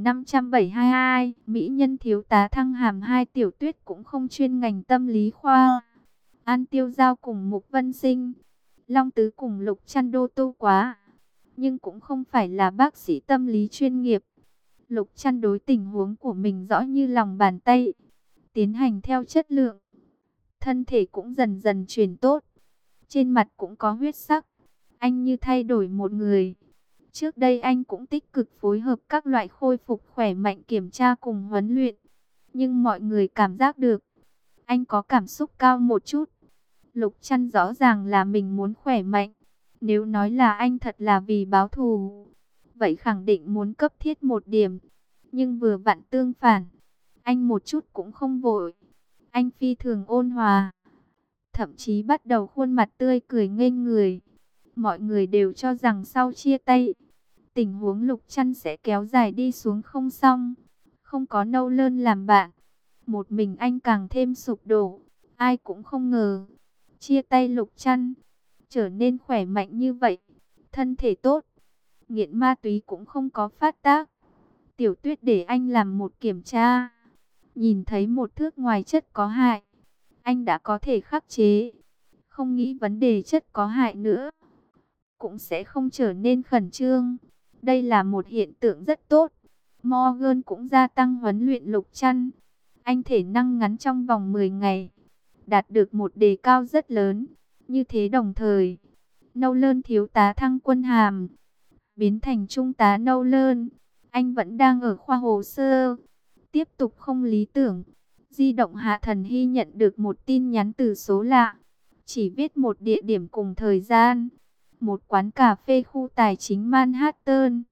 1572, Mỹ nhân thiếu tá thăng hàm 2. Tiểu Tuyết cũng không chuyên ngành tâm lý khoa. An Tiêu Giao cùng Mục Vân Sinh, Long Tứ cùng Lục Trăn đô tu quá, nhưng cũng không phải là bác sĩ tâm lý chuyên nghiệp. Lục Trăn đối tình huống của mình rõ như lòng bàn tay, tiến hành theo chất lượng. Thân thể cũng dần dần chuyển tốt, trên mặt cũng có huyết sắc. Anh như thay đổi một người. Trước đây anh cũng tích cực phối hợp các loại khôi phục khỏe mạnh kiểm tra cùng huấn luyện, nhưng mọi người cảm giác được anh có cảm xúc cao một chút. Lục Trăn rõ ràng là mình muốn khỏe mạnh. Nếu nói là anh thật là vì báo thù, vậy khẳng định muốn cấp thiết một điểm. Nhưng vừa vặn tương phản, anh một chút cũng không vội. Anh phi thường ôn hòa, thậm chí bắt đầu khuôn mặt tươi cười nghênh người. Mọi người đều cho rằng sau chia tay, tình huống Lục Trăn sẽ kéo dài đi xuống không xong. Không có Nâu Lơn làm bạn, một mình anh càng thêm sụp đổ. Ai cũng không ngờ, chia tay Lục Trăn, trở nên khỏe mạnh như vậy, thân thể tốt, nghiện ma túy cũng không có phát tác. Tiểu Tuyết để anh làm một kiểm tra, nhìn thấy một thước ngoài chất có hại, anh đã có thể khắc chế, không nghĩ vấn đề chất có hại nữa, cũng sẽ không trở nên khẩn trương. Đây là một hiện tượng rất tốt. Morgan cũng gia tăng huấn luyện Lục Trăn. Anh thể năng ngắn trong vòng 10 ngày, đạt được một đề cao rất lớn. Như thế đồng thời, Nâu Lơn thiếu tá thăng quân hàm, biến thành trung tá Nâu Lơn. Anh vẫn đang ở khoa hồ sơ, tiếp tục không lý tưởng. Di động Hạ Thần Hy nhận được một tin nhắn từ số lạ, chỉ viết một địa điểm cùng thời gian. Một quán cà phê khu tài chính Manhattan.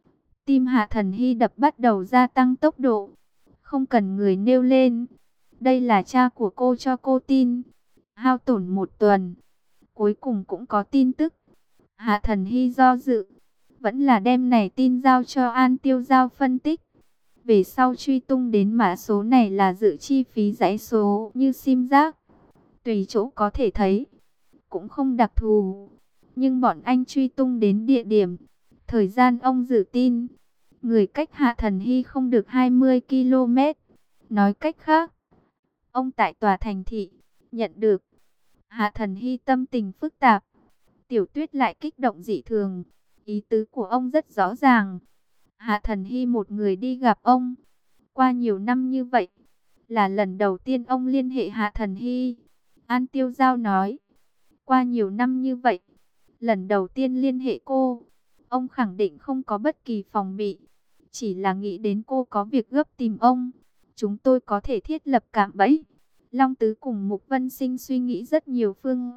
Tim Hạ Thần Hy đập bắt đầu gia tăng tốc độ. Không cần người nêu lên, đây là cha của cô cho cô tin. Hao tổn một tuần, cuối cùng cũng có tin tức. Hạ Thần Hy do dự, vẫn là đem này tin giao cho An Tiêu Giao phân tích. Về sau truy tung đến mã số này là dự chi phí dãy số như sim giác. Tùy chỗ có thể thấy, cũng không đặc thù. Nhưng bọn anh truy tung đến địa điểm, thời gian ông dự tin. Người cách Hạ Thần Hy không được 20 km. Nói cách khác, ông tại tòa thành thị, nhận được. Hạ Thần Hy tâm tình phức tạp. Tiểu Tuyết lại kích động dị thường. Ý tứ của ông rất rõ ràng. Hạ Thần Hy một người đi gặp ông. Qua nhiều năm như vậy, là lần đầu tiên ông liên hệ Hạ Thần Hy. An Tiêu Giao nói. Qua nhiều năm như vậy, lần đầu tiên liên hệ cô. Ông khẳng định không có bất kỳ phòng bị. Chỉ là nghĩ đến cô có việc gấp tìm ông. Chúng tôi có thể thiết lập cạm bẫy. Long Tứ cùng Mục Vân Sinh suy nghĩ rất nhiều phương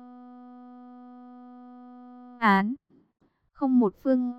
án. Không một phương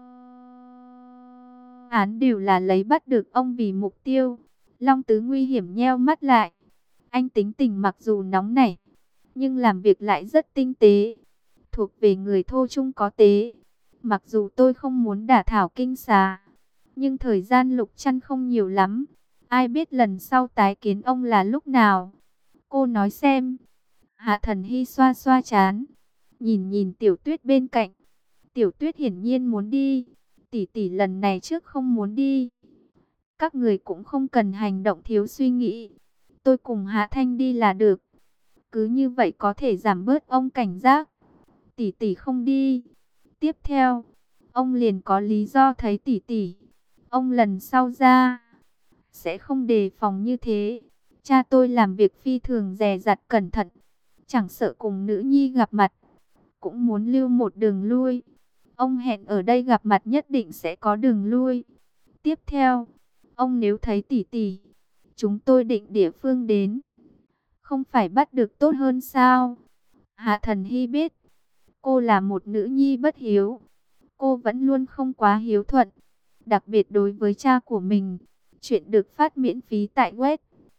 án đều là lấy bắt được ông vì mục tiêu. Long Tứ nguy hiểm nheo mắt lại. Anh tính tình mặc dù nóng nảy, nhưng làm việc lại rất tinh tế. Thuộc về người thô trung có tế. Mặc dù tôi không muốn đả thảo kinh xà, nhưng thời gian Lục Trăn không nhiều lắm. Ai biết lần sau tái kiến ông là lúc nào. Cô nói xem. Hạ Thần Hy xoa xoa chán, nhìn nhìn Tiểu Tuyết bên cạnh. Tiểu Tuyết hiển nhiên muốn đi. Tỷ tỷ lần này trước không muốn đi. Các người cũng không cần hành động thiếu suy nghĩ. Tôi cùng Hạ Thanh đi là được. Cứ như vậy có thể giảm bớt ông cảnh giác. Tỷ tỷ không đi. Tiếp theo, ông liền có lý do thấy tỷ tỷ. Ông lần sau ra, sẽ không đề phòng như thế. Cha tôi làm việc phi thường dè dặt cẩn thận. Chẳng sợ cùng nữ nhi gặp mặt, cũng muốn lưu một đường lui. Ông hẹn ở đây gặp mặt nhất định sẽ có đường lui. Tiếp theo, ông nếu thấy tỷ tỷ, chúng tôi định địa phương đến. Không phải bắt được tốt hơn sao? Hạ Thần Hy biết, cô là một nữ nhi bất hiếu. Cô vẫn luôn không quá hiếu thuận, đặc biệt đối với cha của mình. Chuyện được phát miễn phí tại web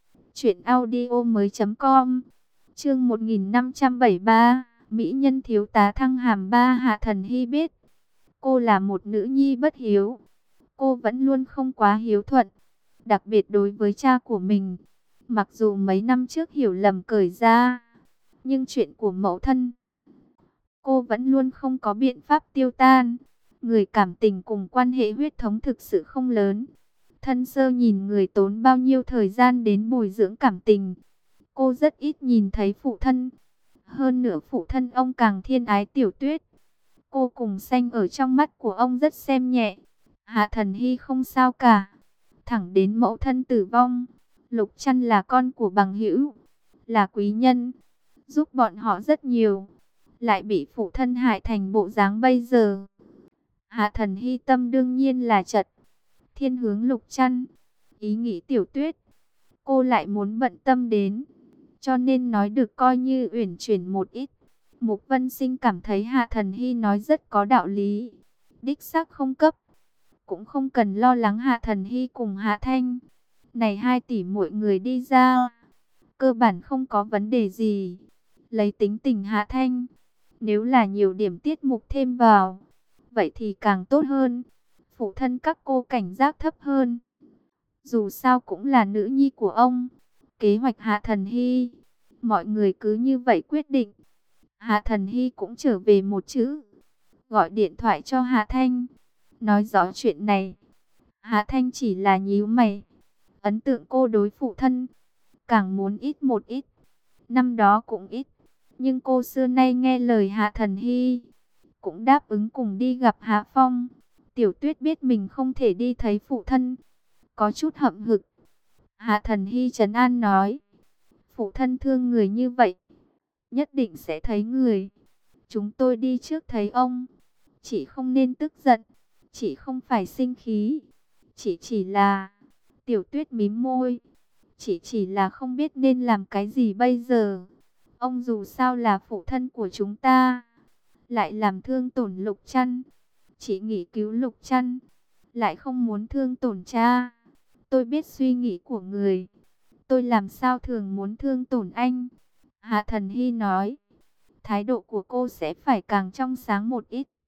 truyệnaudiomoi.com. Chương 1573, mỹ nhân thiếu tá thăng hàm 3. Hạ Thần Hy biết, cô là một nữ nhi bất hiếu. Cô vẫn luôn không quá hiếu thuận, đặc biệt đối với cha của mình. Mặc dù mấy năm trước hiểu lầm cởi ra, nhưng chuyện của mẫu thân, cô vẫn luôn không có biện pháp tiêu tan. Người cảm tình cùng quan hệ huyết thống thực sự không lớn. Thân sơ nhìn người tốn bao nhiêu thời gian đến bồi dưỡng cảm tình. Cô rất ít nhìn thấy phụ thân. Hơn nữa phụ thân ông càng thiên ái Tiểu Tuyết. Cô cùng xanh ở trong mắt của ông rất xem nhẹ. Hạ Thần Hy không sao cả. Thẳng đến mẫu thân tử vong. Lục Trăn là con của bằng hữu, là quý nhân, giúp bọn họ rất nhiều. Lại bị phụ thân hại thành bộ dáng bây giờ. Hạ Thần Hy tâm đương nhiên là chật. Thiên hướng Lục Trăn, ý nghĩ Tiểu Tuyết, cô lại muốn bận tâm đến. Cho nên nói được coi như uyển chuyển một ít. Mục Vân Sinh cảm thấy Hạ Thần Hy nói rất có đạo lý. Đích xác không cấp, cũng không cần lo lắng Hạ Thần Hy cùng Hạ Thanh. Này 2 tỷ mỗi người đi ra, cơ bản không có vấn đề gì. Lấy tính tình Hạ Thanh, nếu là nhiều điểm tiết mục thêm vào, vậy thì càng tốt hơn. Phụ thân các cô cảnh giác thấp hơn. Dù sao cũng là nữ nhi của ông. Kế hoạch Hạ Thần Hy, mọi người cứ như vậy quyết định. Hạ Thần Hy cũng trở về một chữ, gọi điện thoại cho Hạ Thanh, nói rõ chuyện này. Hạ Thanh chỉ là nhíu mày. Ấn tượng cô đối phụ thân, càng muốn ít một ít. Năm đó cũng ít, nhưng cô xưa nay nghe lời Hạ Thần Hy, cũng đáp ứng cùng đi gặp Hạ Phong. Tiểu Tuyết biết mình không thể đi thấy phụ thân, có chút hậm hực. Hạ Thần Hy trấn an nói, phụ thân thương người như vậy, nhất định sẽ thấy người. Chúng tôi đi trước thấy ông. Chị không nên tức giận, chị không phải sinh khí. Chị chỉ là... Tiểu Tuyết mím môi. Chị chỉ là không biết nên làm cái gì bây giờ. Ông dù sao là phụ thân của chúng ta, lại làm thương tổn Lục Trăn. Chị nghĩ cứu Lục Trăn, lại không muốn thương tổn cha. Tôi biết suy nghĩ của người, tôi làm sao thường muốn thương tổn anh. Hạ Thần Hy nói, thái độ của cô sẽ phải càng trong sáng một ít.